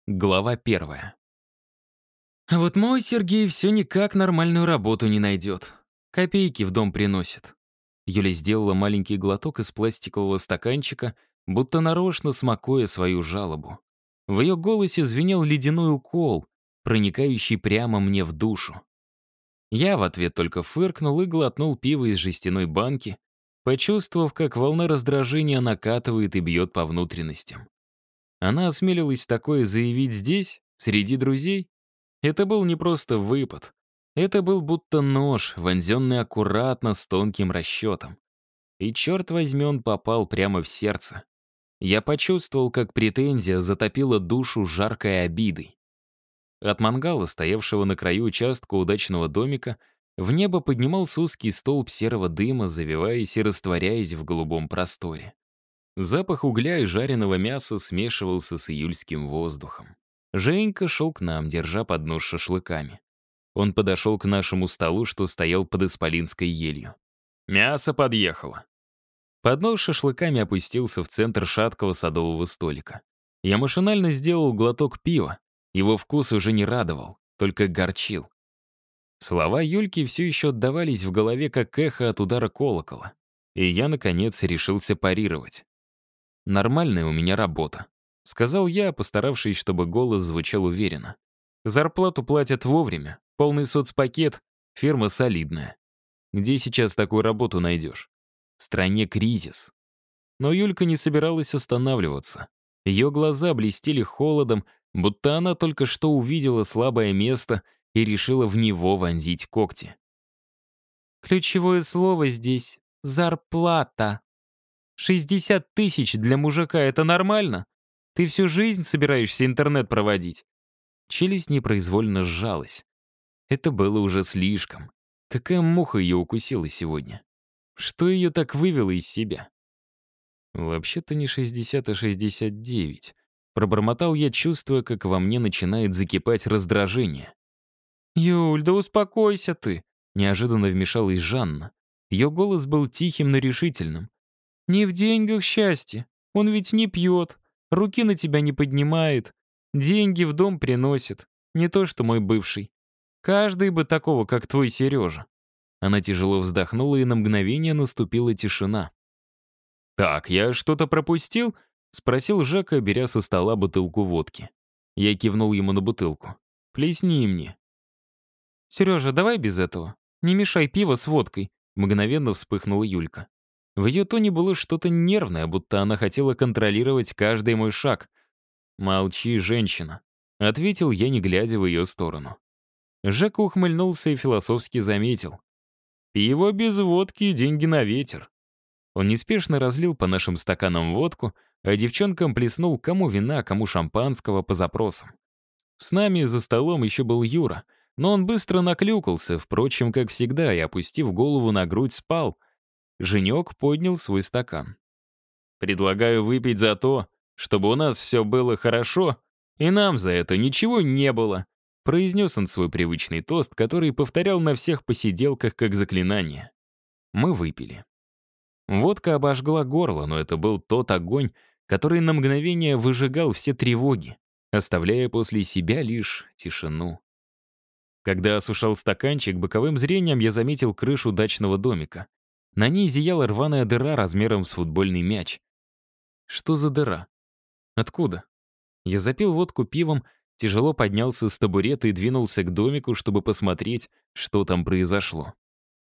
Глава 1. А вот мой Сергей все никак нормальную работу не найдет. Копейки в дом приносит. Юля сделала маленький глоток из пластикового стаканчика, будто нарочно смакуя свою жалобу. В ее голосе звенел ледяной укол, проникающий прямо мне в душу. Я в ответ только фыркнул и глотнул пиво из жестяной банки, почувствовав, как волна раздражения накатывает и бьет по внутренностям. Она осмелилась такое заявить здесь, среди друзей? Это был не просто выпад. Это был будто нож, вонзенный аккуратно с тонким расчетом. И черт возьми, он попал прямо в сердце. Я почувствовал, как претензия затопила душу жаркой обидой. От мангала, стоявшего на краю участка удачного домика, в небо поднимался узкий столб серого дыма, завиваясь и растворяясь в голубом просторе. Запах угля и жареного мяса смешивался с июльским воздухом. Женька шел к нам, держа поднос с шашлыками. Он подошел к нашему столу, что стоял под исполинской елью. «Мясо подъехало». Поднос с шашлыками опустился в центр шаткого садового столика. Я машинально сделал глоток пива. Его вкус уже не радовал, только горчил. Слова Юльки все еще отдавались в голове, как эхо от удара колокола. И я, наконец, решился парировать. «Нормальная у меня работа», — сказал я, постаравшись, чтобы голос звучал уверенно. «Зарплату платят вовремя, полный соцпакет, фирма солидная. Где сейчас такую работу найдешь? В стране кризис». Но Юлька не собиралась останавливаться. Ее глаза блестели холодом, будто она только что увидела слабое место и решила в него вонзить когти. «Ключевое слово здесь — зарплата», 60 000 для мужика — это нормально? Ты всю жизнь собираешься интернет проводить?» Челюсть непроизвольно сжалась. Это было уже слишком. Какая муха ее укусила сегодня? Что ее так вывело из себя? «Вообще-то не 60, а 69», — пробормотал я, чувствуя, как во мне начинает закипать раздражение. «Юль, да успокойся ты!» — неожиданно вмешалась Жанна. Ее голос был тихим, но решительным. «Не в деньгах счастье. Он ведь не пьет, руки на тебя не поднимает, деньги в дом приносит. Не то что мой бывший. Каждый бы такого, как твой Сережа». Она тяжело вздохнула, и на мгновение наступила тишина. «Так, я что-то пропустил?» — спросил Жека, беря со стола бутылку водки. Я кивнул ему на бутылку. «Плесни мне». «Сережа, давай без этого. Не мешай пиво с водкой», — мгновенно вспыхнула Юлька. В ее тоне было что-то нервное, будто она хотела контролировать каждый мой шаг. «Молчи, женщина», — ответил я, не глядя в ее сторону. Жека ухмыльнулся и философски заметил. «Пиво без водки и деньги на ветер». Он неспешно разлил по нашим стаканам водку, а девчонкам плеснул кому вина, кому шампанского по запросам. С нами за столом еще был Юра, но он быстро наклюкался, впрочем, как всегда, и, опустив голову на грудь, спал. Женек поднял свой стакан. «Предлагаю выпить за то, чтобы у нас все было хорошо, и нам за это ничего не было», произнес он свой привычный тост, который повторял на всех посиделках как заклинание. Мы выпили. Водка обожгла горло, но это был тот огонь, который на мгновение выжигал все тревоги, оставляя после себя лишь тишину. Когда осушал стаканчик, боковым зрением я заметил крышу дачного домика. На ней зияла рваная дыра размером с футбольный мяч. Что за дыра? Откуда? Я запил водку пивом, тяжело поднялся с табурета и двинулся к домику, чтобы посмотреть, что там произошло.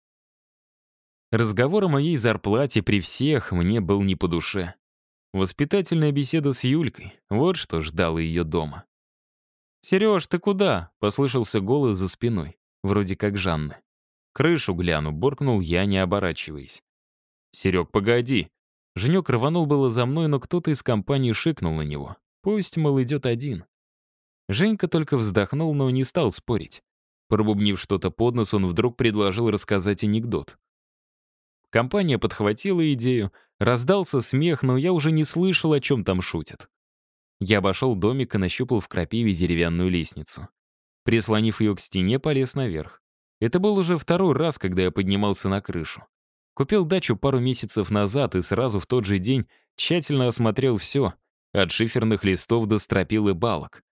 Разговор о моей зарплате при всех мне был не по душе. Воспитательная беседа с Юлькой — вот что ждало ее дома. «Сереж, ты куда?» — послышался голос за спиной, вроде как Жанны. «Крышу гляну», — буркнул я, не оборачиваясь. «Серег, погоди». Женек рванул было за мной, но кто-то из компании шикнул на него. Пусть, мол, идет один. Женька только вздохнул, но не стал спорить. Пробубнив что-то под нос, он вдруг предложил рассказать анекдот. Компания подхватила идею, раздался смех, но я уже не слышал, о чем там шутят. Я обошел домик и нащупал в крапиве деревянную лестницу. Прислонив ее к стене, полез наверх. Это был уже второй раз, когда я поднимался на крышу. Купил дачу пару месяцев назад и сразу в тот же день тщательно осмотрел все, от шиферных листов до стропил и балок.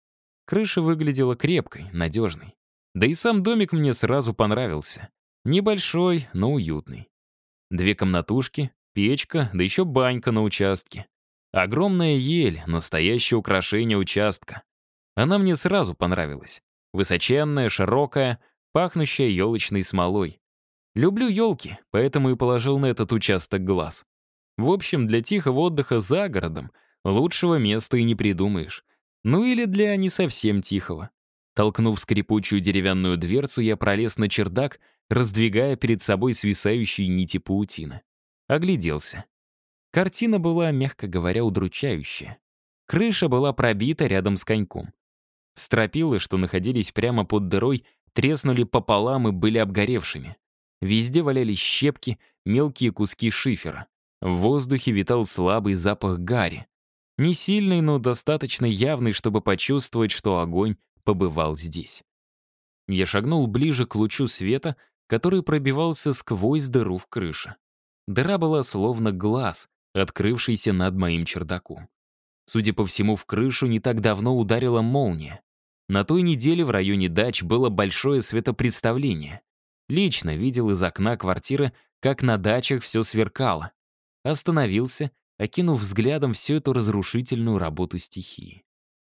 Крыша выглядела крепкой, надежной. Да и сам домик мне сразу понравился. Небольшой, но уютный. 2 комнатушки, печка, да еще банька на участке. Огромная ель — настоящее украшение участка. Она мне сразу понравилась. Высоченная, широкая, пахнущая елочной смолой. Люблю елки, поэтому и положил на этот участок глаз. В общем, для тихого отдыха за городом лучшего места и не придумаешь. Ну или для не совсем тихого. Толкнув скрипучую деревянную дверцу, я пролез на чердак, раздвигая перед собой свисающие нити паутины. Огляделся. Картина была, мягко говоря, удручающая. Крыша была пробита рядом с коньком. Стропилы, что находились прямо под дырой, треснули пополам и были обгоревшими. Везде валялись щепки, мелкие куски шифера. В воздухе витал слабый запах гари. Не сильный, но достаточно явный, чтобы почувствовать, что огонь побывал здесь. Я шагнул ближе к лучу света, который пробивался сквозь дыру в крыше. Дыра была словно глаз, открывшийся над моим чердаком. Судя по всему, в крышу не так давно ударила молния. На той неделе в районе дач было большое светопредставление. Лично видел из окна квартиры, как на дачах все сверкало. Остановился, окинув взглядом всю эту разрушительную работу стихии.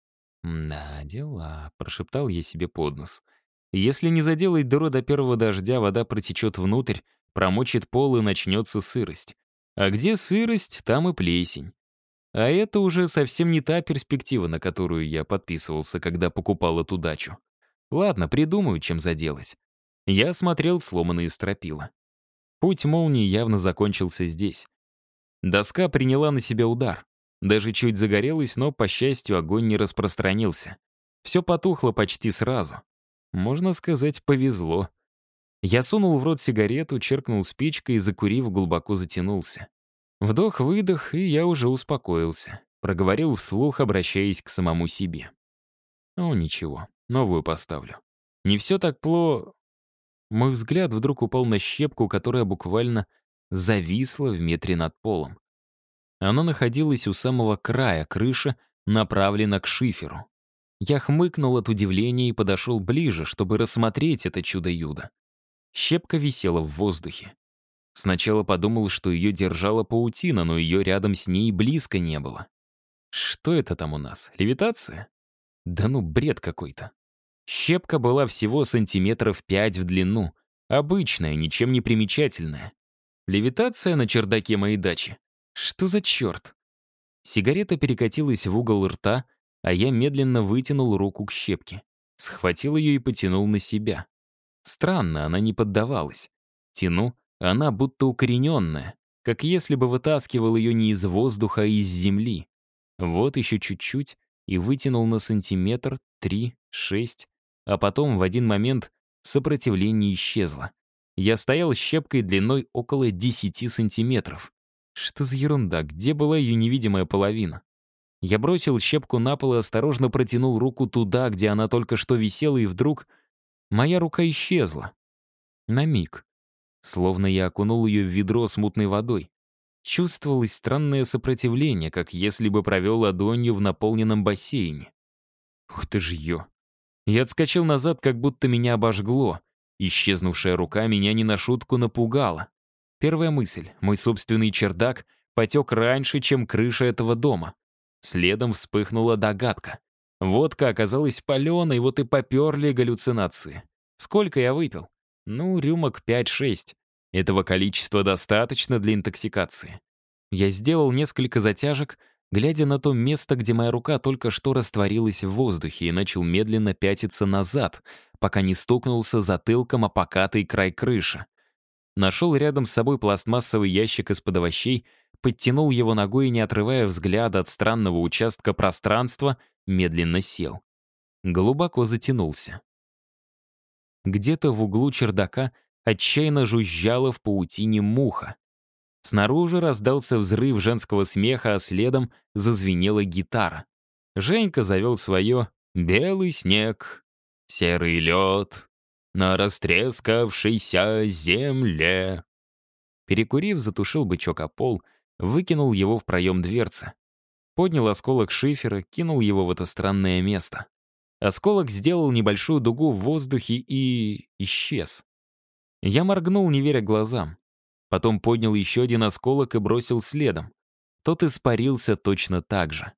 «Да, дела», — прошептал я себе под нос. «Если не заделать дыру до первого дождя, вода протечет внутрь, промочит пол и начнется сырость. А где сырость, там и плесень. А это уже совсем не та перспектива, на которую я подписывался, когда покупал эту дачу. Ладно, придумаю, чем заделать». Я осмотрел сломанные стропила. Путь молнии явно закончился здесь. Доска приняла на себя удар. Даже чуть загорелась, но, по счастью, огонь не распространился. Все потухло почти сразу. Можно сказать, повезло. Я сунул в рот сигарету, черкнул спичкой и, закурив, глубоко затянулся. Вдох-выдох, и я уже успокоился. Проговорил вслух, обращаясь к самому себе. О, ничего, новую поставлю. Не все так Мой взгляд вдруг упал на щепку, которая буквально зависла в метре над полом. Она находилась у самого края крыши, направлена к шиферу. Я хмыкнул от удивления и подошел ближе, чтобы рассмотреть это чудо-юдо. Щепка висела в воздухе. Сначала подумал, что ее держала паутина, но ее рядом с ней близко не было. Что это там у нас? Левитация? Да ну, бред какой-то. Щепка была всего сантиметров 5 в длину. Обычная, ничем не примечательная. Левитация на чердаке моей дачи? Что за черт? Сигарета перекатилась в угол рта, а я медленно вытянул руку к щепке. Схватил ее и потянул на себя. Странно, она не поддавалась. Тяну, она будто укорененная, как если бы вытаскивал ее не из воздуха, а из земли. Вот еще чуть-чуть, и вытянул на сантиметр, 3, 6, а потом в один момент сопротивление исчезло. Я стоял с щепкой длиной около 10 сантиметров. Что за ерунда, где была ее невидимая половина? Я бросил щепку на пол и осторожно протянул руку туда, где она только что висела, и вдруг моя рука исчезла. На миг. Словно я окунул ее в ведро с мутной водой. Чувствовалось странное сопротивление, как если бы провел ладонью в наполненном бассейне. Ух ты ж ё. Я отскочил назад, как будто меня обожгло. Исчезнувшая рука меня не на шутку напугала. Первая мысль — мой собственный чердак потек раньше, чем крыша этого дома. Следом вспыхнула догадка. Водка оказалась паленой, вот и поперли галлюцинации. Сколько я выпил? Ну, рюмок 5-6. Этого количества достаточно для интоксикации. Я сделал несколько затяжек, глядя на то место, где моя рука только что растворилась в воздухе, и начал медленно пятиться назад, пока не стукнулся затылком о покатый край крыши. Нашел рядом с собой пластмассовый ящик из-под овощей, подтянул его ногой и, не отрывая взгляда от странного участка пространства, медленно сел. Глубоко затянулся. Где-то в углу чердака отчаянно жужжала в паутине муха. Снаружи раздался взрыв женского смеха, а следом зазвенела гитара. Женька завел свое «Белый снег, серый лед на растрескавшейся земле». Перекурив, затушил бычок о пол, выкинул его в проем дверцы. Поднял осколок шифера, кинул его в это странное место. Осколок сделал небольшую дугу в воздухе и исчез. Я моргнул, не веря глазам. Потом поднял еще один осколок и бросил следом. Тот испарился точно так же.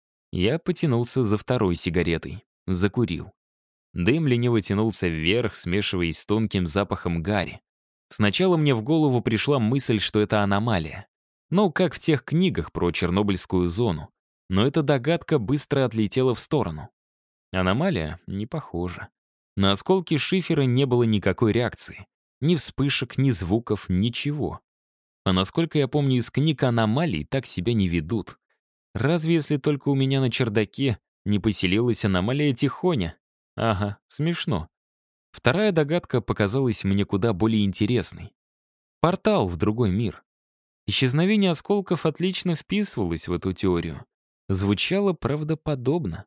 Я потянулся за второй сигаретой. Закурил. Дым лениво тянулся вверх, смешиваясь с тонким запахом гари. Сначала мне в голову пришла мысль, что это аномалия. Ну, как в тех книгах про Чернобыльскую зону. Но эта догадка быстро отлетела в сторону. Аномалия? Не похожа. На осколки шифера не было никакой реакции. Ни вспышек, ни звуков, ничего. А насколько я помню из книг, аномалий так себя не ведут. Разве если только у меня на чердаке не поселилась аномалия Тихоня? Ага, смешно. Вторая догадка показалась мне куда более интересной. Портал в другой мир. Исчезновение осколков отлично вписывалось в эту теорию. Звучало правдоподобно.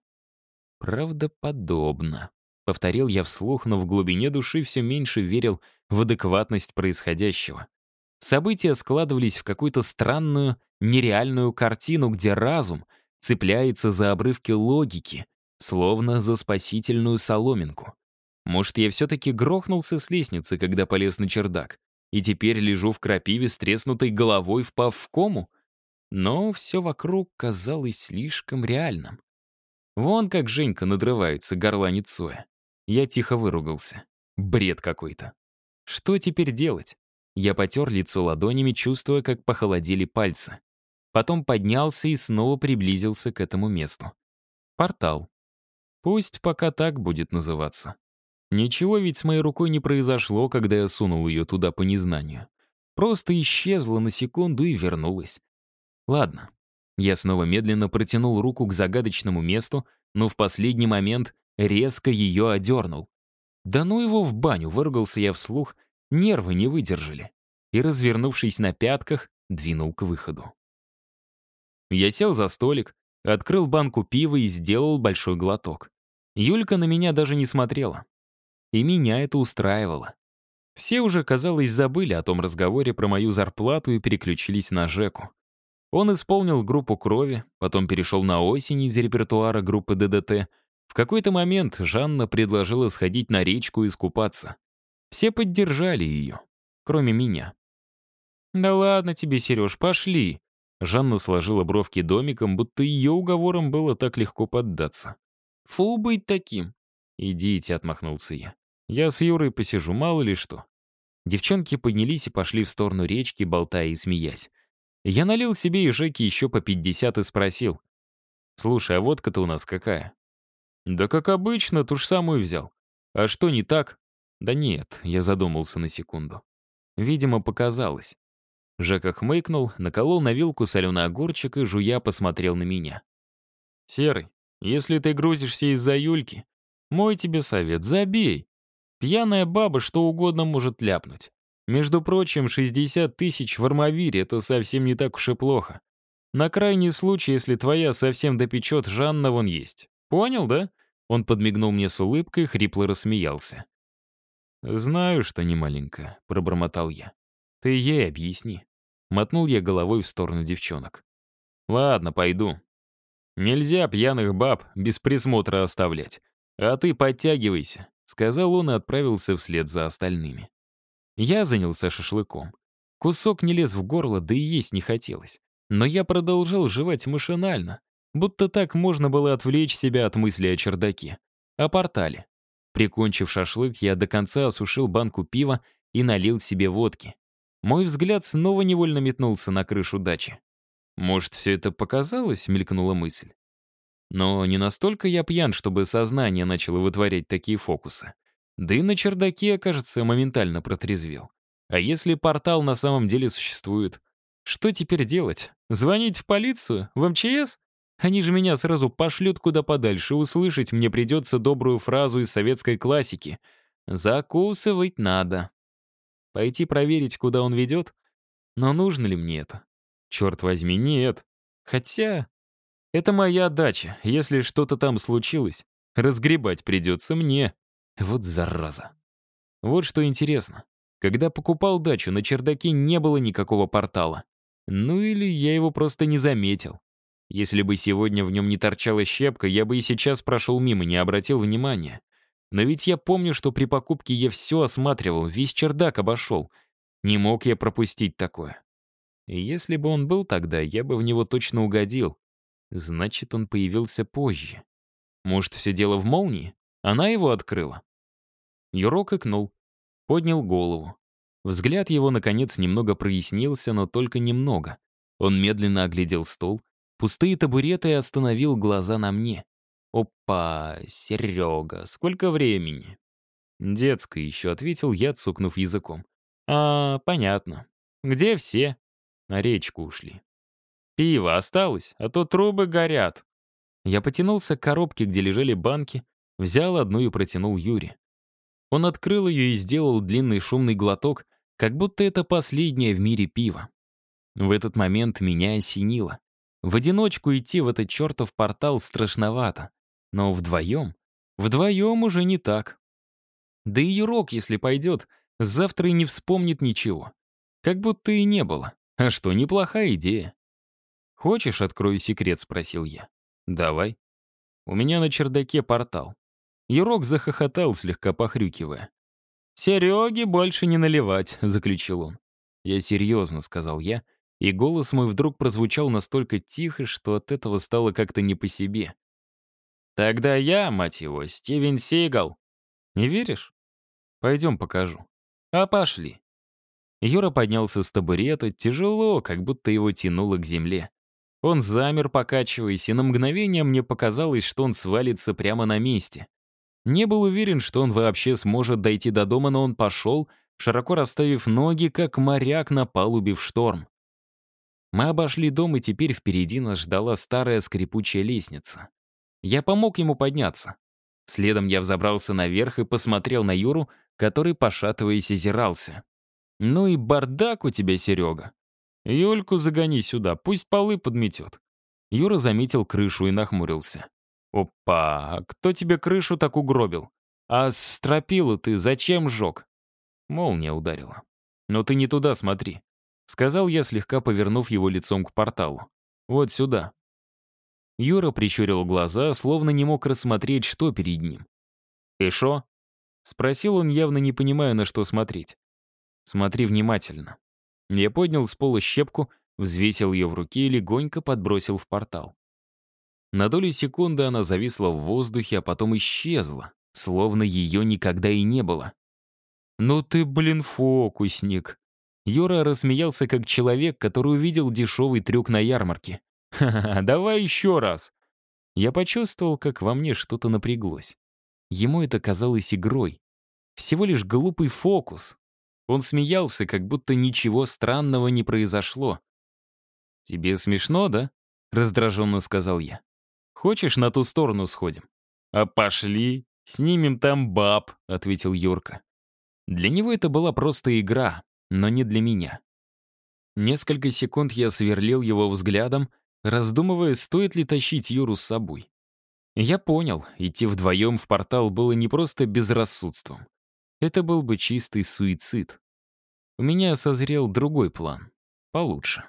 Правдоподобно. Повторил я вслух, но в глубине души все меньше верил в адекватность происходящего. События складывались в какую-то странную, нереальную картину, где разум цепляется за обрывки логики, словно за спасительную соломинку. Может, я все-таки грохнулся с лестницы, когда полез на чердак, и теперь лежу в крапиве с треснутой головой, впав в кому? Но все вокруг казалось слишком реальным. Вон как Женька надрывается, горланит Соя. Я тихо выругался. Бред какой-то. Что теперь делать? Я потер лицо ладонями, чувствуя, как похолодели пальцы. Потом поднялся и снова приблизился к этому месту. Портал. Пусть пока так будет называться. Ничего ведь с моей рукой не произошло, когда я сунул ее туда по незнанию. Просто исчезла на секунду и вернулась. Ладно. Я снова медленно протянул руку к загадочному месту, но в последний момент резко ее одернул. Да ну его в баню, выругался я вслух, нервы не выдержали. И, развернувшись на пятках, двинул к выходу. Я сел за столик, открыл банку пива и сделал большой глоток. Юлька на меня даже не смотрела. И меня это устраивало. Все уже, казалось, забыли о том разговоре про мою зарплату и переключились на Жеку. Он исполнил группу крови, потом перешел на осень из репертуара группы ДДТ. В какой-то момент Жанна предложила сходить на речку и искупаться. Все поддержали ее, кроме меня. «Да ладно тебе, Сереж, пошли!» Жанна сложила бровки домиком, будто ее уговором было так легко поддаться. «Фу быть таким!» «Идите», — отмахнулся я. «Я с Юрой посижу, мало ли что». Девчонки поднялись и пошли в сторону речки, болтая и смеясь. Я налил себе и Жеке еще по 50 и спросил. «Слушай, а водка-то у нас какая?» «Да как обычно, ту ж самую взял. А что не так?» «Да нет», — я задумался на секунду. Видимо, показалось. Жека хмыкнул, наколол на вилку соленый огурчик и, жуя, посмотрел на меня. «Серый, если ты грузишься из-за Юльки, мой тебе совет — забей. Пьяная баба что угодно может ляпнуть. Между прочим, 60 тысяч в Армавире — это совсем не так уж и плохо. На крайний случай, если твоя совсем допечет, Жанна вон есть. Понял, да?» Он подмигнул мне с улыбкой, хрипло рассмеялся. «Знаю, что не маленькая», — пробормотал я. «Ты ей объясни». Мотнул я головой в сторону девчонок. «Ладно, пойду. Нельзя пьяных баб без присмотра оставлять. А ты подтягивайся», — сказал он и отправился вслед за остальными. Я занялся шашлыком. Кусок не лез в горло, да и есть не хотелось. Но я продолжал жевать машинально, будто так можно было отвлечь себя от мысли о чердаке. О портале. Прикончив шашлык, я до конца осушил банку пива и налил себе водки. Мой взгляд снова невольно метнулся на крышу дачи. «Может, все это показалось?» — мелькнула мысль. Но не настолько я пьян, чтобы сознание начало вытворять такие фокусы. Да и на чердаке, кажется, моментально протрезвел. А если портал на самом деле существует? Что теперь делать? Звонить в полицию? В МЧС? Они же меня сразу пошлют куда подальше, услышать мне придется добрую фразу из советской классики. «Закусывать надо». Пойти проверить, куда он ведет? Но нужно ли мне это? Черт возьми, нет. Хотя... Это моя дача. Если что-то там случилось, разгребать придется мне. Вот зараза. Вот что интересно. Когда покупал дачу, на чердаке не было никакого портала. Ну или я его просто не заметил. Если бы сегодня в нем не торчала щепка, я бы и сейчас прошел мимо, не обратил внимания. Но ведь я помню, что при покупке я все осматривал, весь чердак обошел. Не мог я пропустить такое. И если бы он был тогда, я бы в него точно угодил. Значит, он появился позже. Может, все дело в молнии? Она его открыла. Юрок икнул, поднял голову. Взгляд его, наконец, немного прояснился, но только немного. Он медленно оглядел стол, пустые табуреты и остановил глаза на мне. «Опа, Серега, сколько времени?» «Детское еще», — ответил я, цукнув языком. «А, понятно. Где все?» «На речку ушли». «Пиво осталось, а то трубы горят». Я потянулся к коробке, где лежали банки, взял одну и протянул Юре. Он открыл ее и сделал длинный шумный глоток, как будто это последнее в мире пиво. В этот момент меня осенило. В одиночку идти в этот чертов портал страшновато. Но вдвоем уже не так. Да и Юрок, если пойдет, завтра и не вспомнит ничего. Как будто и не было. А что, неплохая идея. «Хочешь, открою секрет?» — спросил я. «Давай». У меня на чердаке портал. Юрок захохотал, слегка похрюкивая. «Сереге больше не наливать», — заключил он. «Я серьезно», — сказал я, и голос мой вдруг прозвучал настолько тихо, что от этого стало как-то не по себе. «Тогда я, мать его, Стивен Сигал. Не веришь? Пойдем покажу». «А пошли». Юра поднялся с табурета, тяжело, как будто его тянуло к земле. Он замер, покачиваясь, и на мгновение мне показалось, что он свалится прямо на месте. Не был уверен, что он вообще сможет дойти до дома, но он пошел, широко расставив ноги, как моряк на палубе в шторм. Мы обошли дом, и теперь впереди нас ждала старая скрипучая лестница. Я помог ему подняться. Следом я взобрался наверх и посмотрел на Юру, который, пошатываясь, озирался. «Ну и бардак у тебя, Серега. Юльку загони сюда, пусть полы подметет». Юра заметил крышу и нахмурился. «Опа, а кто тебе крышу так угробил? А стропилу ты зачем сжег?» Молния ударила. «Но ты не туда смотри», — сказал я, слегка повернув его лицом к порталу. «Вот сюда». Юра прищурил глаза, словно не мог рассмотреть, что перед ним. «И шо?» — спросил он, явно не понимая, на что смотреть. «Смотри внимательно». Я поднял с пола щепку, взвесил ее в руке и легонько подбросил в портал. На долю секунды она зависла в воздухе, а потом исчезла, словно ее никогда и не было. «Ну ты, блин, фокусник!» Юра рассмеялся как человек, который увидел дешевый трюк на ярмарке. «Ха-ха, давай еще раз!» Я почувствовал, как во мне что-то напряглось. Ему это казалось игрой. Всего лишь глупый фокус. Он смеялся, как будто ничего странного не произошло. «Тебе смешно, да?» — раздраженно сказал я. «Хочешь, на ту сторону сходим?» «А пошли, снимем там баб», — ответил Юрка. Для него это была просто игра, но не для меня. Несколько секунд я сверлил его взглядом, раздумывая, стоит ли тащить Юру с собой. Я понял, идти вдвоем в портал было не просто безрассудством. Это был бы чистый суицид. У меня созрел другой план. Получше.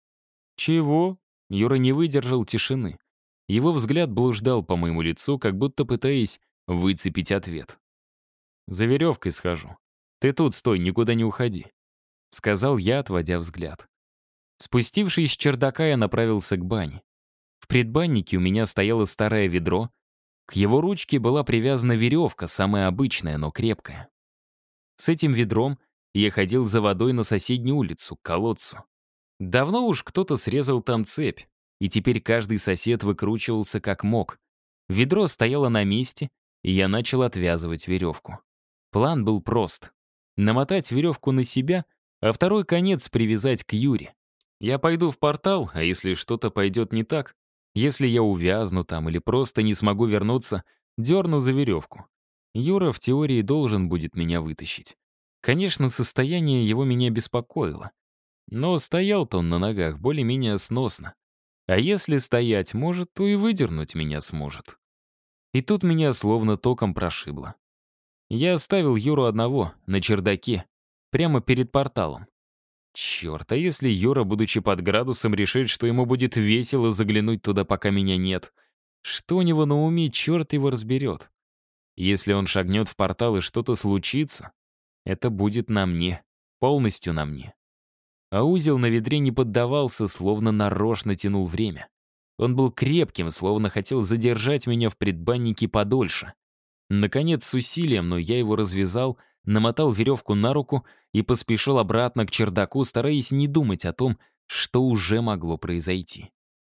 «Чего?» — Юра не выдержал тишины. Его взгляд блуждал по моему лицу, как будто пытаясь выцепить ответ. «За веревкой схожу. Ты тут стой, никуда не уходи», — сказал я, отводя взгляд. Спустившись с чердака, я направился к бане. В предбаннике у меня стояло старое ведро. К его ручке была привязана веревка, самая обычная, но крепкая. С этим ведром я ходил за водой на соседнюю улицу, к колодцу. Давно уж кто-то срезал там цепь, и теперь каждый сосед выкручивался как мог. Ведро стояло на месте, и я начал отвязывать веревку. План был прост. Намотать веревку на себя, а второй конец привязать к Юре. Я пойду в портал, а если что-то пойдет не так, если я увязну там или просто не смогу вернуться, дерну за веревку. Юра в теории должен будет меня вытащить. Конечно, состояние его меня беспокоило. Но стоял-то он на ногах более-менее сносно. А если стоять может, то и выдернуть меня сможет. И тут меня словно током прошибло. Я оставил Юру одного, на чердаке, прямо перед порталом. Черт, а если Юра, будучи под градусом, решит, что ему будет весело заглянуть туда, пока меня нет? Что у него на уме, черт его разберет. Если он шагнет в портал и что-то случится, это будет на мне, полностью на мне. А узел на ведре не поддавался, словно нарочно тянул время. Он был крепким, словно хотел задержать меня в предбаннике подольше. Наконец, с усилием, но я его развязал, намотал веревку на руку и поспешил обратно к чердаку, стараясь не думать о том, что уже могло произойти.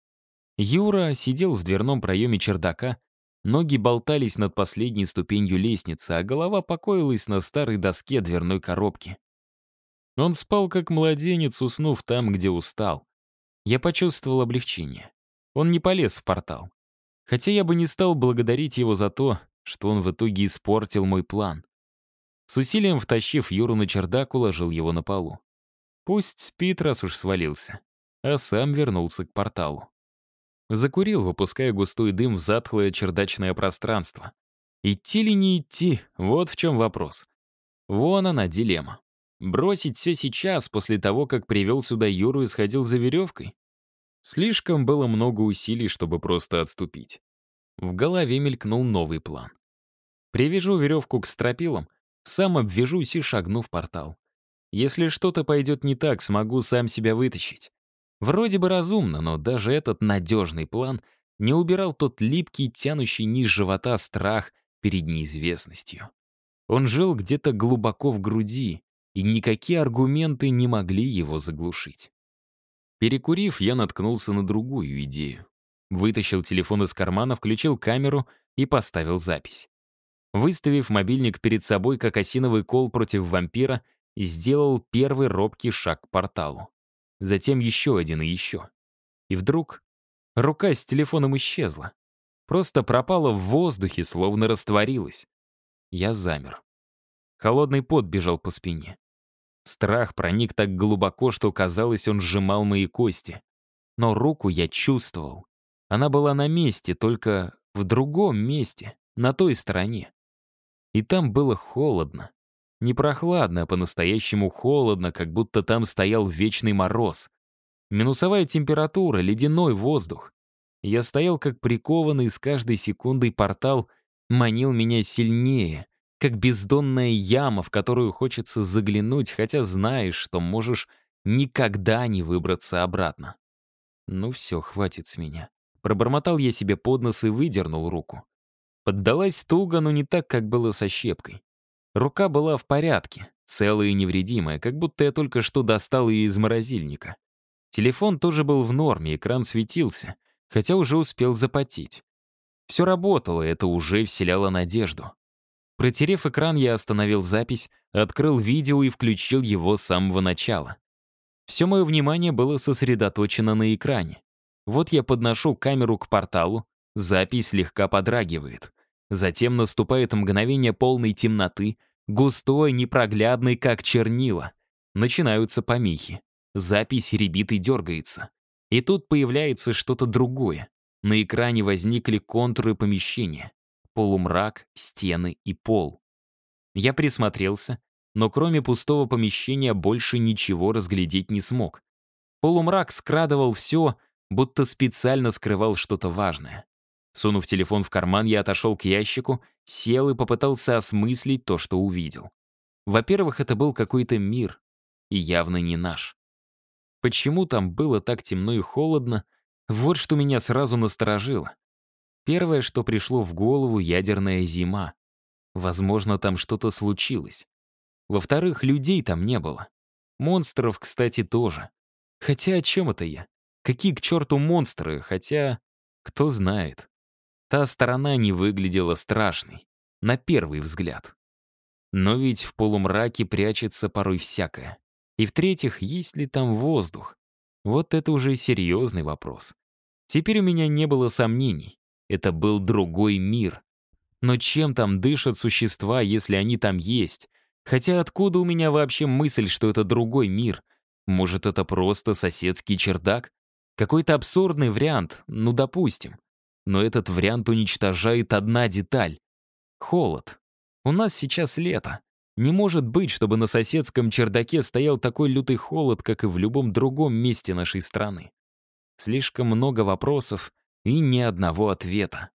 Юра сидел в дверном проеме чердака, ноги болтались над последней ступенью лестницы, а голова покоилась на старой доске дверной коробки. Он спал как младенец, уснув там, где устал. Я почувствовал облегчение. Он не полез в портал. Хотя я бы не стал благодарить его за то, что он в итоге испортил мой план. С усилием втащив Юру на чердак, уложил его на полу. Пусть спит, раз уж свалился. А сам вернулся к порталу. Закурил, выпуская густой дым в затхлое чердачное пространство. Идти ли не идти, вот в чем вопрос. Вон она, дилемма. Бросить все сейчас, после того, как привел сюда Юру и сходил за веревкой? Слишком было много усилий, чтобы просто отступить. В голове мелькнул новый план. Привяжу веревку к стропилам, сам обвяжусь и шагну в портал. Если что-то пойдет не так, смогу сам себя вытащить. Вроде бы разумно, но даже этот надежный план не убирал тот липкий, тянущий низ живота страх перед неизвестностью. Он жил где-то глубоко в груди, и никакие аргументы не могли его заглушить. Перекурив, я наткнулся на другую идею. Вытащил телефон из кармана, включил камеру и поставил запись. Выставив мобильник перед собой, как осиновый кол против вампира, сделал первый робкий шаг к порталу. Затем еще один и еще. И вдруг рука с телефоном исчезла. Просто пропала в воздухе, словно растворилась. Я замер. Холодный пот бежал по спине. Страх проник так глубоко, что, казалось, он сжимал мои кости. Но руку я чувствовал. Она была на месте, только в другом месте, на той стороне. И там было холодно. Не прохладно, а по-настоящему холодно, как будто там стоял вечный мороз. Минусовая температура, ледяной воздух. Я стоял как прикованный, с каждой секундой портал манил меня сильнее, как бездонная яма, в которую хочется заглянуть, хотя знаешь, что можешь никогда не выбраться обратно. Ну все, хватит с меня. Пробормотал я себе под нос и выдернул руку. Поддалась туго, но не так, как было со щепкой. Рука была в порядке, целая и невредимая, как будто я только что достал ее из морозильника. Телефон тоже был в норме, экран светился, хотя уже успел запотеть. Все работало, это уже вселяло надежду. Протерев экран, я остановил запись, открыл видео и включил его с самого начала. Все мое внимание было сосредоточено на экране. Вот я подношу камеру к порталу, запись слегка подрагивает. Затем наступает мгновение полной темноты, густой, непроглядной, как чернила. Начинаются помехи. Запись рябит и дергается. И тут появляется что-то другое. На экране возникли контуры помещения. Полумрак, стены и пол. Я присмотрелся, но кроме пустого помещения больше ничего разглядеть не смог. Полумрак скрадывал все, будто специально скрывал что-то важное. Сунув телефон в карман, я отошел к ящику, сел и попытался осмыслить то, что увидел. Во-первых, это был какой-то мир, и явно не наш. Почему там было так темно и холодно, вот что меня сразу насторожило. Первое, что пришло в голову — ядерная зима. Возможно, там что-то случилось. Во-вторых, людей там не было. Монстров, кстати, тоже. Хотя о чем это я? Какие к черту монстры? Хотя, кто знает. Та сторона не выглядела страшной. На первый взгляд. Но ведь в полумраке прячется порой всякое. И в-третьих, есть ли там воздух? Вот это уже серьезный вопрос. Теперь у меня не было сомнений. Это был другой мир. Но чем там дышат существа, если они там есть? Хотя откуда у меня вообще мысль, что это другой мир? Может, это просто соседский чердак? Какой-то абсурдный вариант, ну, допустим. Но этот вариант уничтожает одна деталь — холод. У нас сейчас лето. Не может быть, чтобы на соседском чердаке стоял такой лютый холод, как и в любом другом месте нашей страны. Слишком много вопросов и ни одного ответа.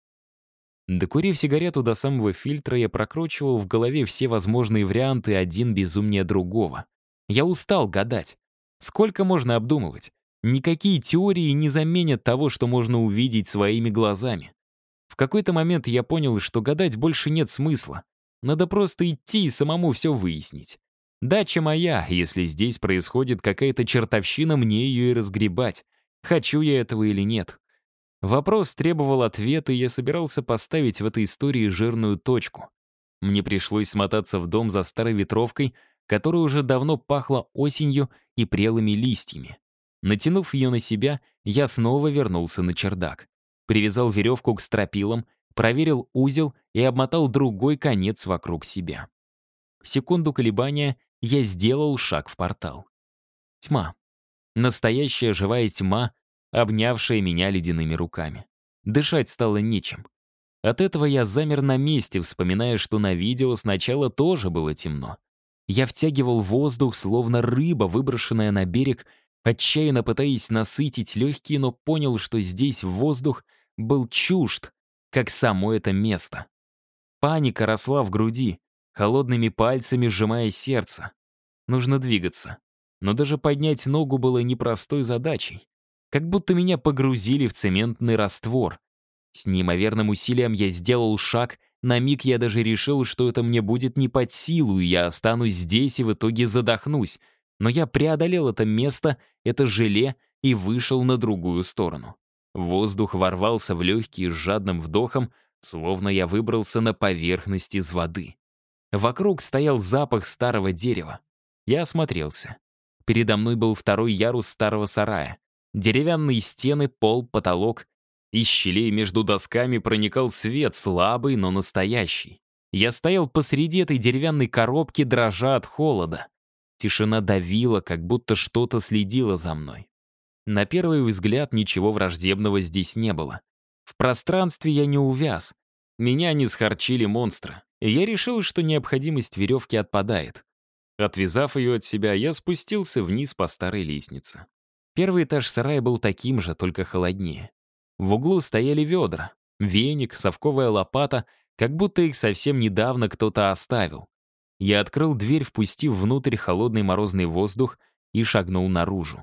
Докурив сигарету до самого фильтра, я прокручивал в голове все возможные варианты один безумнее другого. Я устал гадать. Сколько можно обдумывать? Никакие теории не заменят того, что можно увидеть своими глазами. В какой-то момент я понял, что гадать больше нет смысла. Надо просто идти и самому все выяснить. Дача моя, если здесь происходит какая-то чертовщина, мне ее и разгребать. Хочу я этого или нет. Вопрос требовал ответа, и я собирался поставить в этой истории жирную точку. Мне пришлось смотаться в дом за старой ветровкой, которая уже давно пахла осенью и прелыми листьями. Натянув ее на себя, я снова вернулся на чердак. Привязал веревку к стропилам, проверил узел и обмотал другой конец вокруг себя. В секунду колебания я сделал шаг в портал. Тьма. Настоящая живая тьма, обнявшая меня ледяными руками. Дышать стало нечем. От этого я замер на месте, вспоминая, что на видео сначала тоже было темно. Я втягивал воздух, словно рыба, выброшенная на берег, отчаянно пытаясь насытить легкие, но понял, что здесь воздух был чужд, как само это место. Паника росла в груди, холодными пальцами сжимая сердце. Нужно двигаться. Но даже поднять ногу было непростой задачей. Как будто меня погрузили в цементный раствор. С неимоверным усилием я сделал шаг, на миг я даже решил, что это мне будет не под силу, и я останусь здесь и в итоге задохнусь. Но я преодолел это место, это желе, и вышел на другую сторону. Воздух ворвался в легкие с жадным вдохом, словно я выбрался на поверхность из воды. Вокруг стоял запах старого дерева. Я осмотрелся. Передо мной был второй ярус старого сарая. Деревянные стены, пол, потолок. Из щелей между досками проникал свет, слабый, но настоящий. Я стоял посреди этой деревянной коробки, дрожа от холода. Тишина давила, как будто что-то следило за мной. На первый взгляд ничего враждебного здесь не было. В пространстве я не увяз. Меня не схарчили монстры. И я решил, что необходимость веревки отпадает. Отвязав ее от себя, я спустился вниз по старой лестнице. Первый этаж сарая был таким же, только холоднее. В углу стояли ведра, веник, совковая лопата, как будто их совсем недавно кто-то оставил. Я открыл дверь, впустив внутрь холодный морозный воздух, и шагнул наружу.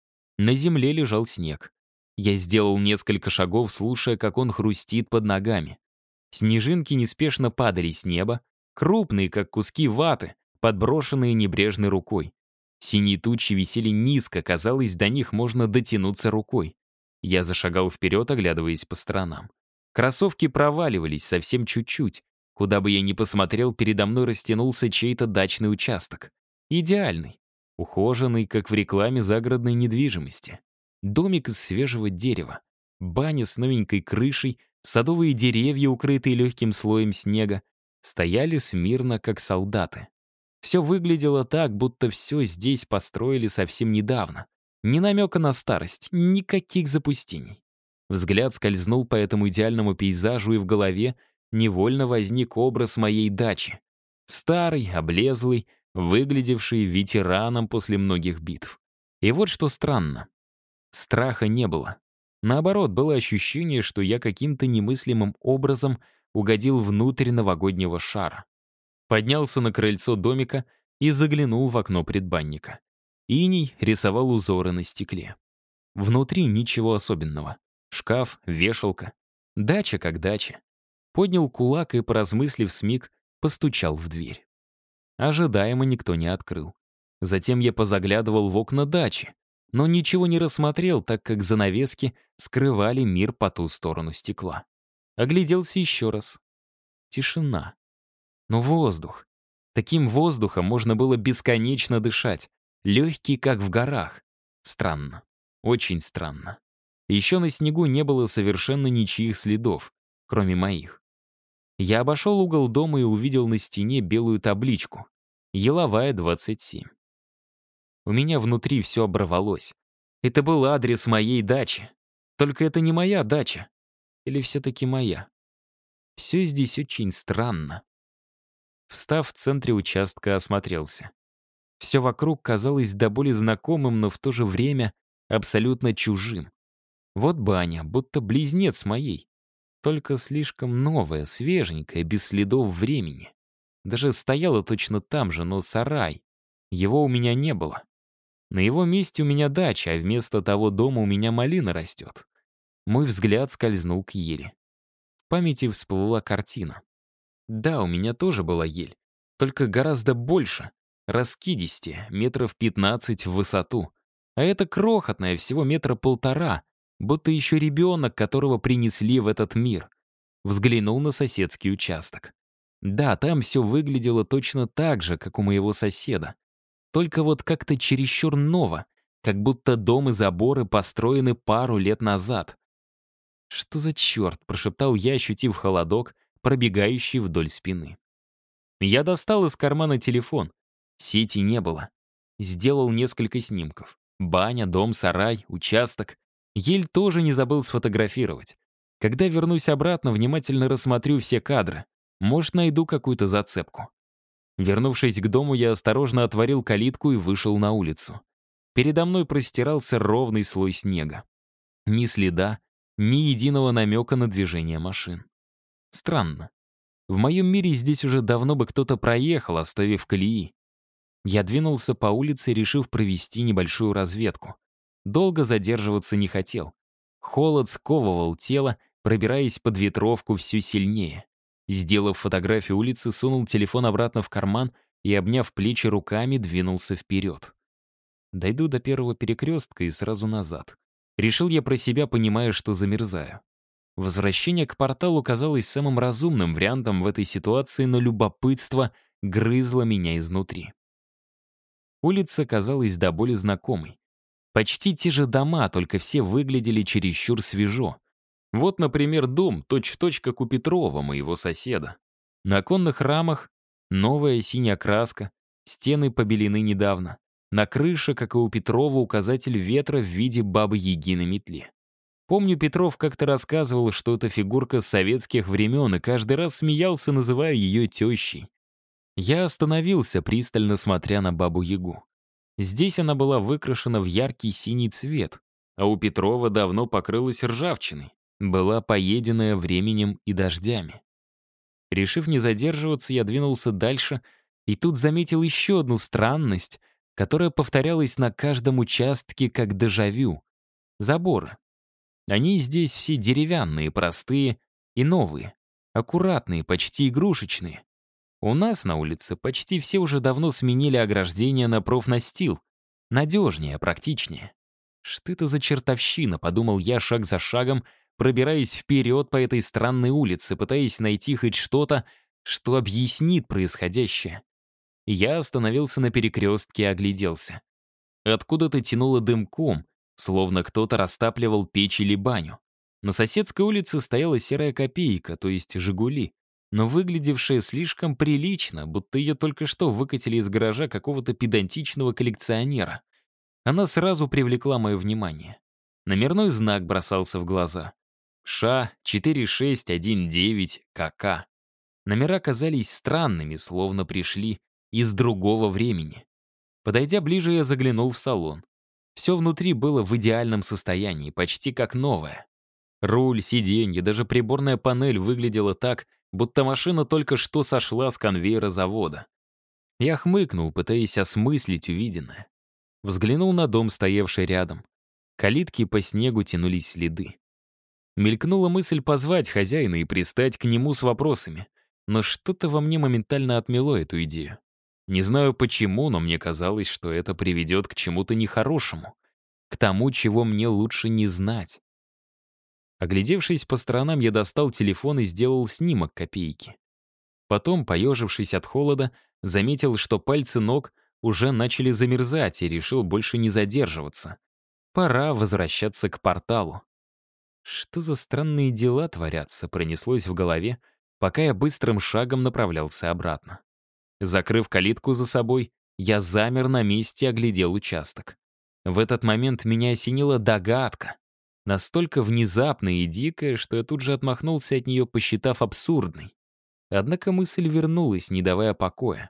На земле лежал снег. Я сделал несколько шагов, слушая, как он хрустит под ногами. Снежинки неспешно падали с неба, крупные, как куски ваты, подброшенные небрежной рукой. Синие тучи висели низко, казалось, до них можно дотянуться рукой. Я зашагал вперед, оглядываясь по сторонам. Кроссовки проваливались совсем чуть-чуть. Куда бы я ни посмотрел, передо мной растянулся чей-то дачный участок. Идеальный. Ухоженный, как в рекламе загородной недвижимости. Домик из свежего дерева. Баня с новенькой крышей, садовые деревья, укрытые легким слоем снега, стояли смирно, как солдаты. Все выглядело так, будто все здесь построили совсем недавно. Ни намека на старость, никаких запустений. Взгляд скользнул по этому идеальному пейзажу, и в голове невольно возник образ моей дачи. Старый, облезлый, выглядевший ветераном после многих битв. И вот что странно. Страха не было. Наоборот, было ощущение, что я каким-то немыслимым образом угодил внутрь новогоднего шара. Поднялся на крыльцо домика и заглянул в окно предбанника. Иней рисовал узоры на стекле. Внутри ничего особенного. Шкаф, вешалка. Дача как дача. Поднял кулак и, поразмыслив смиг, постучал в дверь. Ожидаемо никто не открыл. Затем я позаглядывал в окна дачи, но ничего не рассмотрел, так как занавески скрывали мир по ту сторону стекла. Огляделся еще раз. Тишина. Но воздух. Таким воздухом можно было бесконечно дышать. Легкий, как в горах. Странно. Очень странно. Еще на снегу не было совершенно ничьих следов, кроме моих. Я обошел угол дома и увидел на стене белую табличку. Еловая, 27. У меня внутри все оборвалось. Это был адрес моей дачи. Только это не моя дача. Или все-таки моя? Все здесь очень странно. Встав в центре участка, осмотрелся. Все вокруг казалось до боли знакомым, но в то же время абсолютно чужим. Вот баня, будто близнец моей. Только слишком новая, свеженькая, без следов времени. Даже стояла точно там же, но сарай. Его у меня не было. На его месте у меня дача, а вместо того дома у меня малина растет. Мой взгляд скользнул к ели. В памяти всплыла картина. Да, у меня тоже была ель, только гораздо больше, раскидистее, метров 15 в высоту. А это крохотная, всего метра полтора, будто еще ребенок, которого принесли в этот мир. Взглянул на соседский участок. Да, там все выглядело точно так же, как у моего соседа. Только вот как-то чересчур ново, как будто дом и заборы построены пару лет назад. «Что за черт?» — прошептал я, ощутив холодок, пробегающий вдоль спины. Я достал из кармана телефон. Сети не было. Сделал несколько снимков. Баня, дом, сарай, участок. Ель тоже не забыл сфотографировать. Когда вернусь обратно, внимательно рассмотрю все кадры. Может, найду какую-то зацепку. Вернувшись к дому, я осторожно отворил калитку и вышел на улицу. Передо мной простирался ровный слой снега. Ни следа, ни единого намека на движение машин. Странно. В моем мире здесь уже давно бы кто-то проехал, оставив колеи. Я двинулся по улице, решив провести небольшую разведку. Долго задерживаться не хотел. Холод сковывал тело, пробираясь под ветровку все сильнее. Сделав фотографию улицы, сунул телефон обратно в карман и, обняв плечи руками, двинулся вперед. Дойду до первого перекрестка и сразу назад. Решил я про себя, понимая, что замерзаю. Возвращение к порталу казалось самым разумным вариантом в этой ситуации, но любопытство грызло меня изнутри. Улица казалась до боли знакомой. Почти те же дома, только все выглядели чересчур свежо. Вот, например, дом, точь-в-точь, как у Петрова, моего соседа. На оконных рамах новая синяя краска, стены побелены недавно. На крыше, как и у Петрова, указатель ветра в виде бабы-яги на метле. Помню, Петров как-то рассказывал, что это фигурка с советских времен, и каждый раз смеялся, называя ее тещей. Я остановился, пристально смотря на бабу-ягу. Здесь она была выкрашена в яркий синий цвет, а у Петрова давно покрылась ржавчиной, была поеденная временем и дождями. Решив не задерживаться, я двинулся дальше, и тут заметил еще одну странность, которая повторялась на каждом участке как дежавю. Заборы. Они здесь все деревянные, простые и новые, аккуратные, почти игрушечные. У нас на улице почти все уже давно сменили ограждение на профнастил. Надежнее, практичнее. Что это за чертовщина, подумал я шаг за шагом, пробираясь вперед по этой странной улице, пытаясь найти хоть что-то, что объяснит происходящее. Я остановился на перекрестке и огляделся. Откуда-то тянуло дымком, словно кто-то растапливал печь или баню. На соседской улице стояла серая копейка, то есть «Жигули», но выглядевшая слишком прилично, будто ее только что выкатили из гаража какого-то педантичного коллекционера. Она сразу привлекла мое внимание. Номерной знак бросался в глаза. ША-4619КК. Номера казались странными, словно пришли из другого времени. Подойдя ближе, я заглянул в салон. Все внутри было в идеальном состоянии, почти как новое. Руль, сиденье, даже приборная панель выглядела так, будто машина только что сошла с конвейера завода. Я хмыкнул, пытаясь осмыслить увиденное. Взглянул на дом, стоявший рядом. Калитки по снегу тянулись следы. Мелькнула мысль позвать хозяина и пристать к нему с вопросами, но что-то во мне моментально отмело эту идею. Не знаю почему, но мне казалось, что это приведет к чему-то нехорошему, к тому, чего мне лучше не знать. Оглядевшись по сторонам, я достал телефон и сделал снимок копейки. Потом, поежившись от холода, заметил, что пальцы ног уже начали замерзать и решил больше не задерживаться. Пора возвращаться к порталу. Что за странные дела творятся, пронеслось в голове, пока я быстрым шагом направлялся обратно. Закрыв калитку за собой, я замер на месте и оглядел участок. В этот момент меня осенила догадка. Настолько внезапная и дикая, что я тут же отмахнулся от нее, посчитав абсурдной. Однако мысль вернулась, не давая покоя.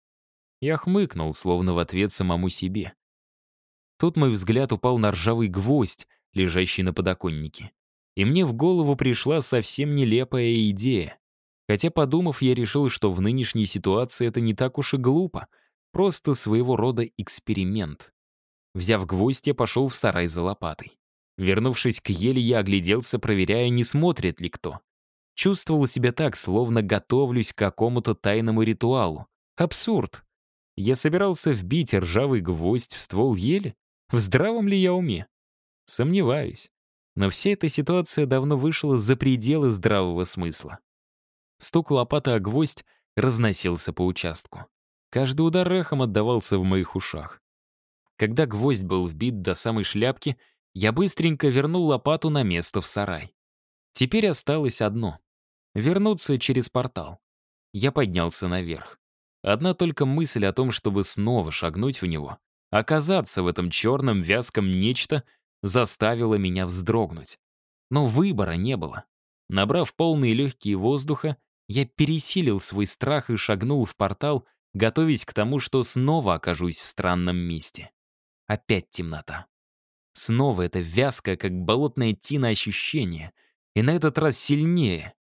Я хмыкнул, словно в ответ самому себе. Тут мой взгляд упал на ржавый гвоздь, лежащий на подоконнике. И мне в голову пришла совсем нелепая идея. Хотя, подумав, я решил, что в нынешней ситуации это не так уж и глупо, просто своего рода эксперимент. Взяв гвоздь, я пошел в сарай за лопатой. Вернувшись к еле, я огляделся, проверяя, не смотрит ли кто. Чувствовал себя так, словно готовлюсь к какому-то тайному ритуалу. Абсурд. Я собирался вбить ржавый гвоздь в ствол ели? В здравом ли я уме? Сомневаюсь. Но вся эта ситуация давно вышла за пределы здравого смысла. Стук лопаты о гвоздь разносился по участку. Каждый удар эхом отдавался в моих ушах. Когда гвоздь был вбит до самой шляпки, я быстренько вернул лопату на место в сарай. Теперь осталось одно — вернуться через портал. Я поднялся наверх. Одна только мысль о том, чтобы снова шагнуть в него, оказаться в этом черном вязком нечто, заставила меня вздрогнуть. Но выбора не было. Набрав полные легкие воздуха, я пересилил свой страх и шагнул в портал, готовясь к тому, что снова окажусь в странном месте. Опять темнота. Снова это вязкое, как болотная тина, ощущение. И на этот раз сильнее.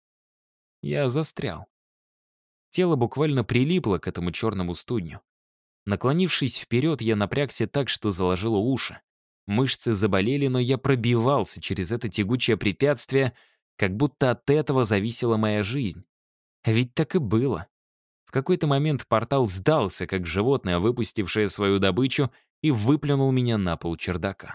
Я застрял. Тело буквально прилипло к этому черному студню. Наклонившись вперед, я напрягся так, что заложило уши. Мышцы заболели, но я пробивался через это тягучее препятствие, как будто от этого зависела моя жизнь. А ведь так и было. В какой-то момент портал сдался, как животное, выпустившее свою добычу, и выплюнул меня на пол чердака.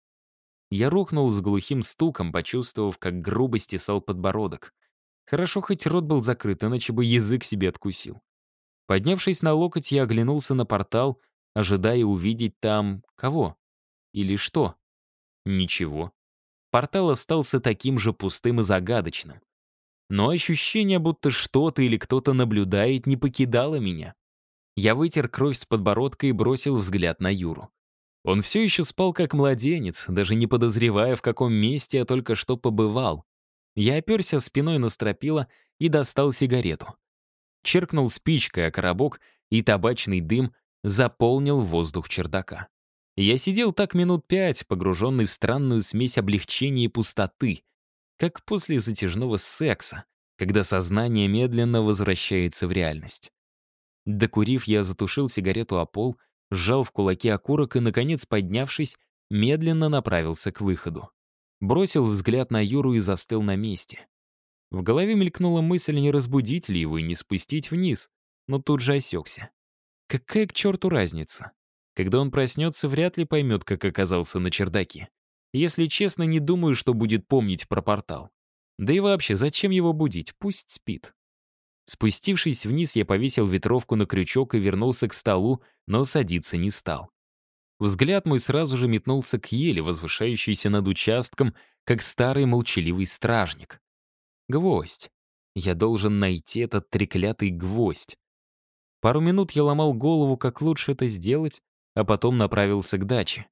Я рухнул с глухим стуком, почувствовав, как грубо стесал подбородок. Хорошо, хоть рот был закрыт, иначе бы язык себе откусил. Поднявшись на локоть, я оглянулся на портал, ожидая увидеть там кого? Или что? Ничего. Портал остался таким же пустым и загадочным. Но ощущение, будто что-то или кто-то наблюдает, не покидало меня. Я вытер кровь с подбородка и бросил взгляд на Юру. Он все еще спал как младенец, даже не подозревая, в каком месте я только что побывал. Я оперся спиной на стропила и достал сигарету. Черкнул спичкой о коробок, и табачный дым заполнил воздух чердака. Я сидел так минут 5, погруженный в странную смесь облегчения и пустоты, как после затяжного секса, когда сознание медленно возвращается в реальность. Докурив, я затушил сигарету о пол, сжал в кулаки окурок и, наконец, поднявшись, медленно направился к выходу. Бросил взгляд на Юру и застыл на месте. В голове мелькнула мысль, не разбудить ли его и не спустить вниз, но тут же осекся. Какая к черту разница? Когда он проснется, вряд ли поймет, как оказался на чердаке. Если честно, не думаю, что будет помнить про портал. Да и вообще, зачем его будить? Пусть спит. Спустившись вниз, я повесил ветровку на крючок и вернулся к столу, но садиться не стал. Взгляд мой сразу же метнулся к еле, возвышающейся над участком, как старый молчаливый стражник. Гвоздь. Я должен найти этот треклятый гвоздь. Пару минут я ломал голову, как лучше это сделать, а потом направился к даче.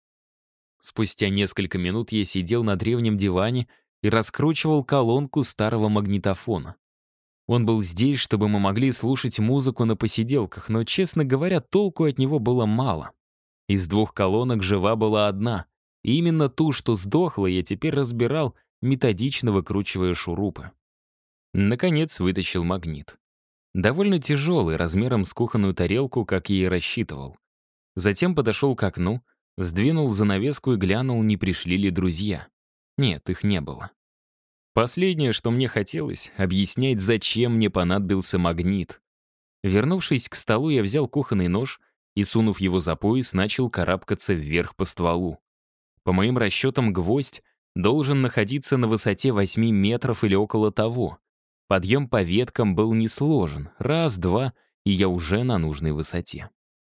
Спустя несколько минут я сидел на древнем диване и раскручивал колонку старого магнитофона. Он был здесь, чтобы мы могли слушать музыку на посиделках, но, честно говоря, толку от него было мало. Из 2 колонок жива была одна, и именно ту, что сдохла, я теперь разбирал, методично выкручивая шурупы. Наконец вытащил магнит. Довольно тяжелый, размером с кухонную тарелку, как я и рассчитывал. Затем подошел к окну, сдвинул занавеску и глянул, не пришли ли друзья. Нет, их не было. Последнее, что мне хотелось, объяснять, зачем мне понадобился магнит. Вернувшись к столу, я взял кухонный нож и, сунув его за пояс, начал карабкаться вверх по стволу. По моим расчетам, гвоздь должен находиться на высоте 8 метров или около того. Подъем по веткам был несложен. Раз, два, и я уже на нужной высоте.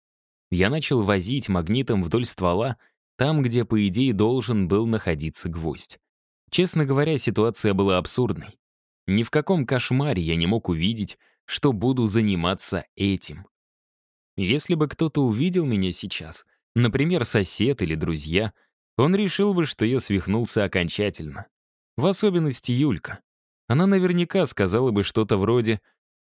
Я начал возить магнитом вдоль ствола, там, где, по идее, должен был находиться гвоздь. Честно говоря, ситуация была абсурдной. Ни в каком кошмаре я не мог увидеть, что буду заниматься этим. Если бы кто-то увидел меня сейчас, например, сосед или друзья, он решил бы, что я свихнулся окончательно. В особенности Юлька. Она наверняка сказала бы что-то вроде: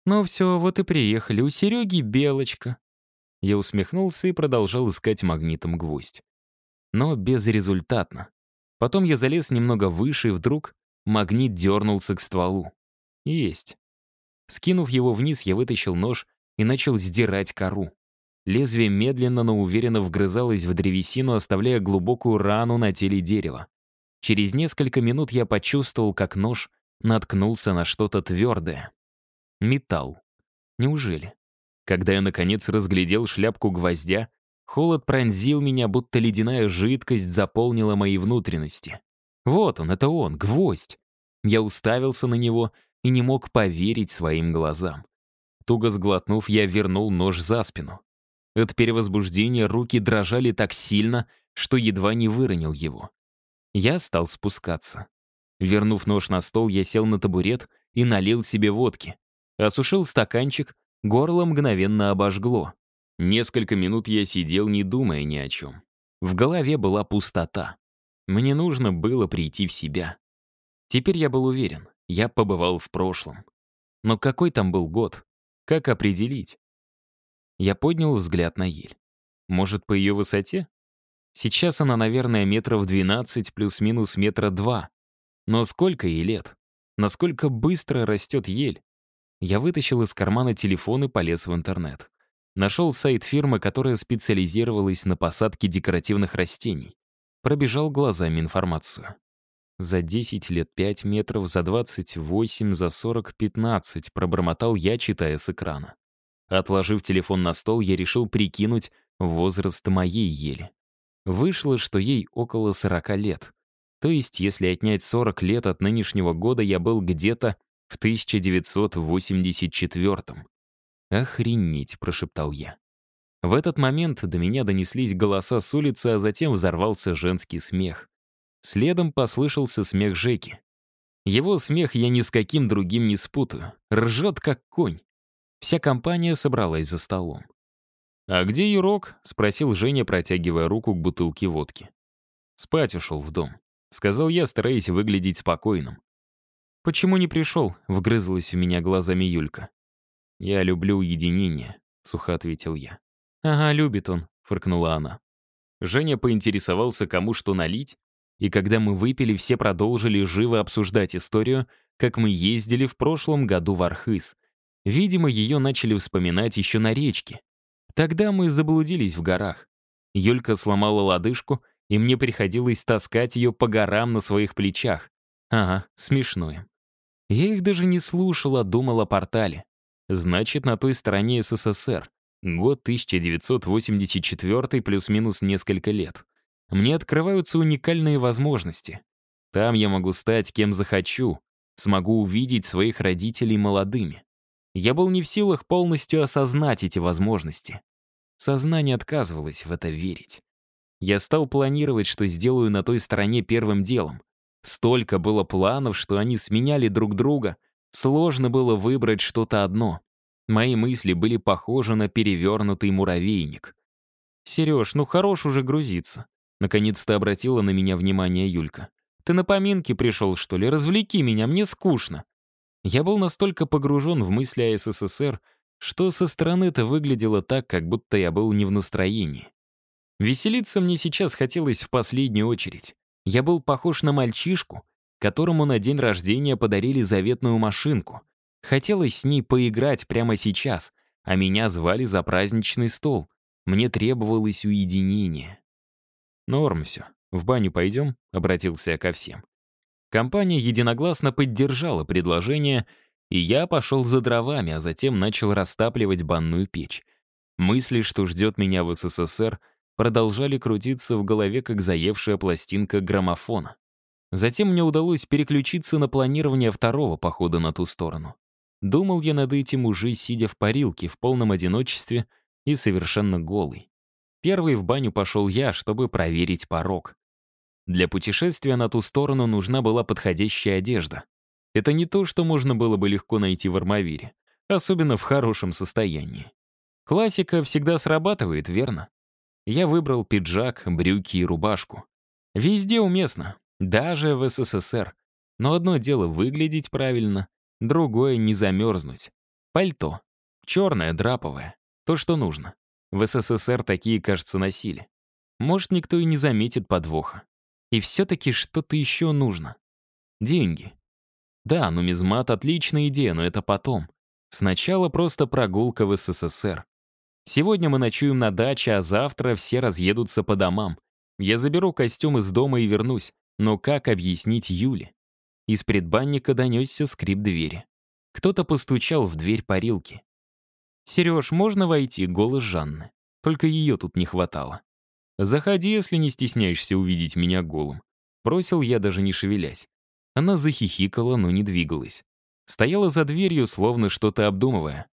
«Ну все, вот и приехали. У Сереги белочка». Я усмехнулся и продолжал искать магнитом гвоздь. Но безрезультатно. Потом я залез немного выше, и вдруг магнит дернулся к стволу. Есть. Скинув его вниз, я вытащил нож и начал сдирать кору. Лезвие медленно, но уверенно вгрызалось в древесину, оставляя глубокую рану на теле дерева. Через несколько минут я почувствовал, как нож наткнулся на что-то твердое. Металл. Неужели? Когда я, наконец, разглядел шляпку гвоздя, холод пронзил меня, будто ледяная жидкость заполнила мои внутренности. Вот он, это он, гвоздь. Я уставился на него и не мог поверить своим глазам. Туго сглотнув, я вернул нож за спину. От перевозбуждения руки дрожали так сильно, что едва не выронил его. Я стал спускаться. Вернув нож на стол, я сел на табурет и налил себе водки. Осушил стаканчик, горло мгновенно обожгло. Несколько минут я сидел, не думая ни о чем. В голове была пустота. Мне нужно было прийти в себя. Теперь я был уверен, я побывал в прошлом. Но какой там был год? Как определить? Я поднял взгляд на ель. Может, по ее высоте? Сейчас она, наверное, метров 12 плюс-минус метра 2. Но сколько ей лет? Насколько быстро растет ель? Я вытащил из кармана телефон и полез в интернет. Нашел сайт фирмы, которая специализировалась на посадке декоративных растений. Пробежал глазами информацию. За 10 лет 5 метров, за 28, за 40, 15, пробормотал я, читая с экрана. Отложив телефон на стол, я решил прикинуть возраст моей ели. Вышло, что ей около 40 лет. То есть, если отнять 40 лет от нынешнего года, я был где-то в 1984-м. «Охренеть», — прошептал я. В этот момент до меня донеслись голоса с улицы, а затем взорвался женский смех. Следом послышался смех Жеки. Его смех я ни с каким другим не спутаю. Ржет, как конь. Вся компания собралась за столом. «А где Юрок?» — спросил Женя, протягивая руку к бутылке водки. «Спать ушел в дом», — сказал я, стараясь выглядеть спокойным. «Почему не пришел?» — вгрызлась в меня глазами Юлька. «Я люблю уединение», — сухо ответил я. «Ага, любит он», — фыркнула она. Женя поинтересовался, кому что налить, и когда мы выпили, все продолжили живо обсуждать историю, как мы ездили в прошлом году в Архыз. Видимо, ее начали вспоминать еще на речке. Тогда мы заблудились в горах. Юлька сломала лодыжку, и мне приходилось таскать ее по горам на своих плечах. Ага, смешно им. Я их даже не слушал, а думал о портале. Значит, на той стороне СССР. Год 1984 плюс-минус несколько лет. Мне открываются уникальные возможности. Там я могу стать кем захочу, смогу увидеть своих родителей молодыми. Я был не в силах полностью осознать эти возможности. Сознание отказывалось в это верить. Я стал планировать, что сделаю на той стороне первым делом. Столько было планов, что они сменяли друг друга. Сложно было выбрать что-то одно. Мои мысли были похожи на перевернутый муравейник. «Сереж, ну хорош уже грузиться», — наконец-то обратила на меня внимание Юлька. «Ты на поминки пришел, что ли? Развлеки меня, мне скучно». Я был настолько погружен в мысли о СССР, что со стороны это выглядело так, как будто я был не в настроении. Веселиться мне сейчас хотелось в последнюю очередь. Я был похож на мальчишку, которому на день рождения подарили заветную машинку. Хотелось с ней поиграть прямо сейчас, а меня звали за праздничный стол. Мне требовалось уединение. «Норм все. В баню пойдем?» — обратился я ко всем. Компания единогласно поддержала предложение, и я пошел за дровами, а затем начал растапливать банную печь. Мысли, что ждет меня в СССР, продолжали крутиться в голове, как заевшая пластинка граммофона. Затем мне удалось переключиться на планирование второго похода на ту сторону. Думал я над этим уже сидя в парилке, в полном одиночестве и совершенно голый. Первый в баню пошел я, чтобы проверить порог. Для путешествия на ту сторону нужна была подходящая одежда. Это не то, что можно было бы легко найти в Армавире, особенно в хорошем состоянии. Классика всегда срабатывает, верно? Я выбрал пиджак, брюки и рубашку. Везде уместно, даже в СССР. Но одно дело выглядеть правильно, другое — не замерзнуть. Пальто. Черное, драповое. То, что нужно. В СССР такие, кажется, носили. Может, никто и не заметит подвоха. И все-таки что-то еще нужно. Деньги. Да, нумизмат — отличная идея, но это потом. Сначала просто прогулка в СССР. Сегодня мы ночуем на даче, а завтра все разъедутся по домам. Я заберу костюм из дома и вернусь. Но как объяснить Юле? Из предбанника донесся скрип двери. Кто-то постучал в дверь парилки. «Сереж, можно войти?» — голос Жанны. Только ее тут не хватало. «Заходи, если не стесняешься увидеть меня голым». Бросил я, даже не шевелясь. Она захихикала, но не двигалась. Стояла за дверью, словно что-то обдумывая.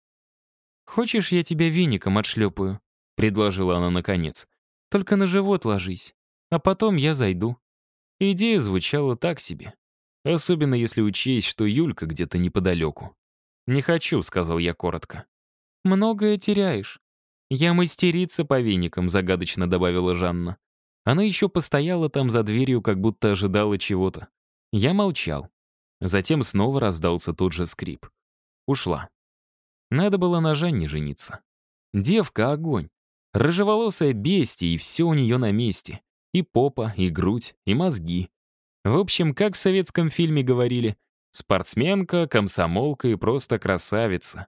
«Хочешь, я тебя веником отшлепаю?» — предложила она наконец. «Только на живот ложись, а потом я зайду». Идея звучала так себе. Особенно если учесть, что Юлька где-то неподалеку. «Не хочу», — сказал я коротко. «Многое теряешь». «Я мастерица по веникам», — загадочно добавила Жанна. Она еще постояла там за дверью, как будто ожидала чего-то. Я молчал. Затем снова раздался тот же скрип. Ушла. Надо было на Жанне жениться. Девка — огонь. Рыжеволосая бестия, и все у нее на месте. И попа, и грудь, и мозги. В общем, как в советском фильме говорили, спортсменка, комсомолка и просто красавица.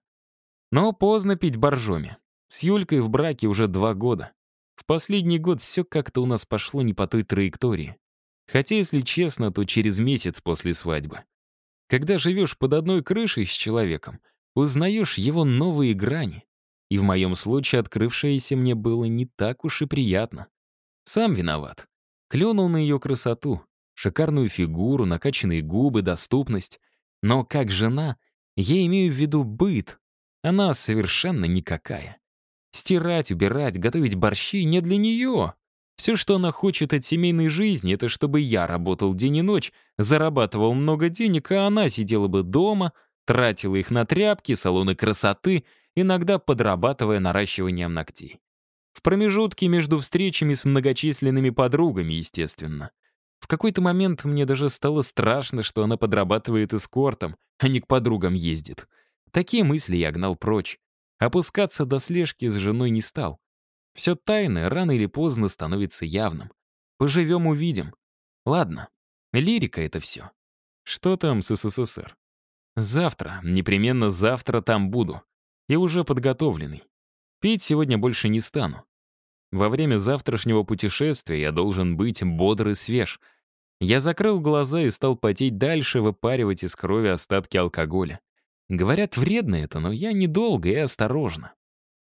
Но поздно пить боржоми. С Юлькой в браке уже 2 года. В последний год все как-то у нас пошло не по той траектории. Хотя, если честно, то через месяц после свадьбы. Когда живешь под одной крышей с человеком, узнаешь его новые грани. И в моем случае открывшееся мне было не так уж и приятно. Сам виноват. Клюнул на ее красоту, шикарную фигуру, накачанные губы, доступность. Но как жена, я имею в виду быт. Она совершенно никакая. Стирать, убирать, готовить борщи не для нее. Все, что она хочет от семейной жизни, это чтобы я работал день и ночь, зарабатывал много денег, а она сидела бы дома, тратила их на тряпки, салоны красоты, иногда подрабатывая наращиванием ногтей. В промежутке между встречами с многочисленными подругами, естественно. В какой-то момент мне даже стало страшно, что она подрабатывает эскортом, а не к подругам ездит. Такие мысли я гнал прочь. Опускаться до слежки с женой не стал. Все тайное рано или поздно становится явным. Поживем — увидим. Ладно, лирика это все. Что там с СССР? Завтра, непременно завтра там буду. Я уже подготовленный. Пить сегодня больше не стану. Во время завтрашнего путешествия я должен быть бодр и свеж. Я закрыл глаза и стал потеть дальше, выпаривать из крови остатки алкоголя. Говорят, вредно это, но я недолго и осторожно.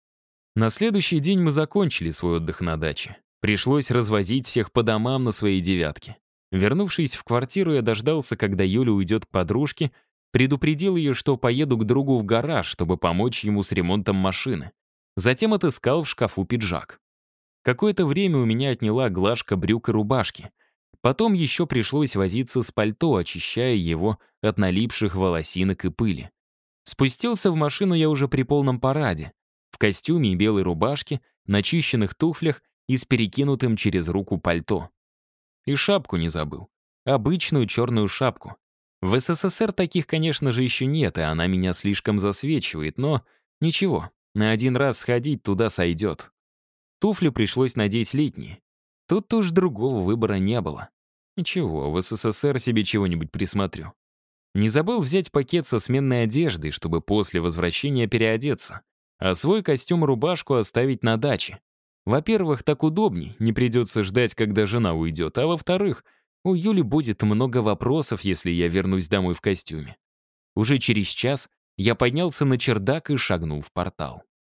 На следующий день мы закончили свой отдых на даче. Пришлось развозить всех по домам на своей девятке. Вернувшись в квартиру, я дождался, когда Юля уйдет к подружке, предупредил ее, что поеду к другу в гараж, чтобы помочь ему с ремонтом машины. Затем отыскал в шкафу пиджак. Какое-то время у меня отняла глажка брюк и рубашки. Потом еще пришлось возиться с пальто, очищая его от налипших волосинок и пыли. Спустился в машину я уже при полном параде, в костюме и белой рубашке, начищенных туфлях и с перекинутым через руку пальто. И шапку не забыл. Обычную черную шапку. В СССР таких, конечно же, еще нет, и она меня слишком засвечивает, но ничего, на один раз сходить туда сойдет. Туфли пришлось надеть летние. Тут уж другого выбора не было. Ничего, в СССР себе чего-нибудь присмотрю. Не забыл взять пакет со сменной одеждой, чтобы после возвращения переодеться, а свой костюм и рубашку оставить на даче. Во-первых, так удобней, не придется ждать, когда жена уйдет, а во-вторых, у Юли будет много вопросов, если я вернусь домой в костюме. Уже через час я поднялся на чердак и шагнул в портал.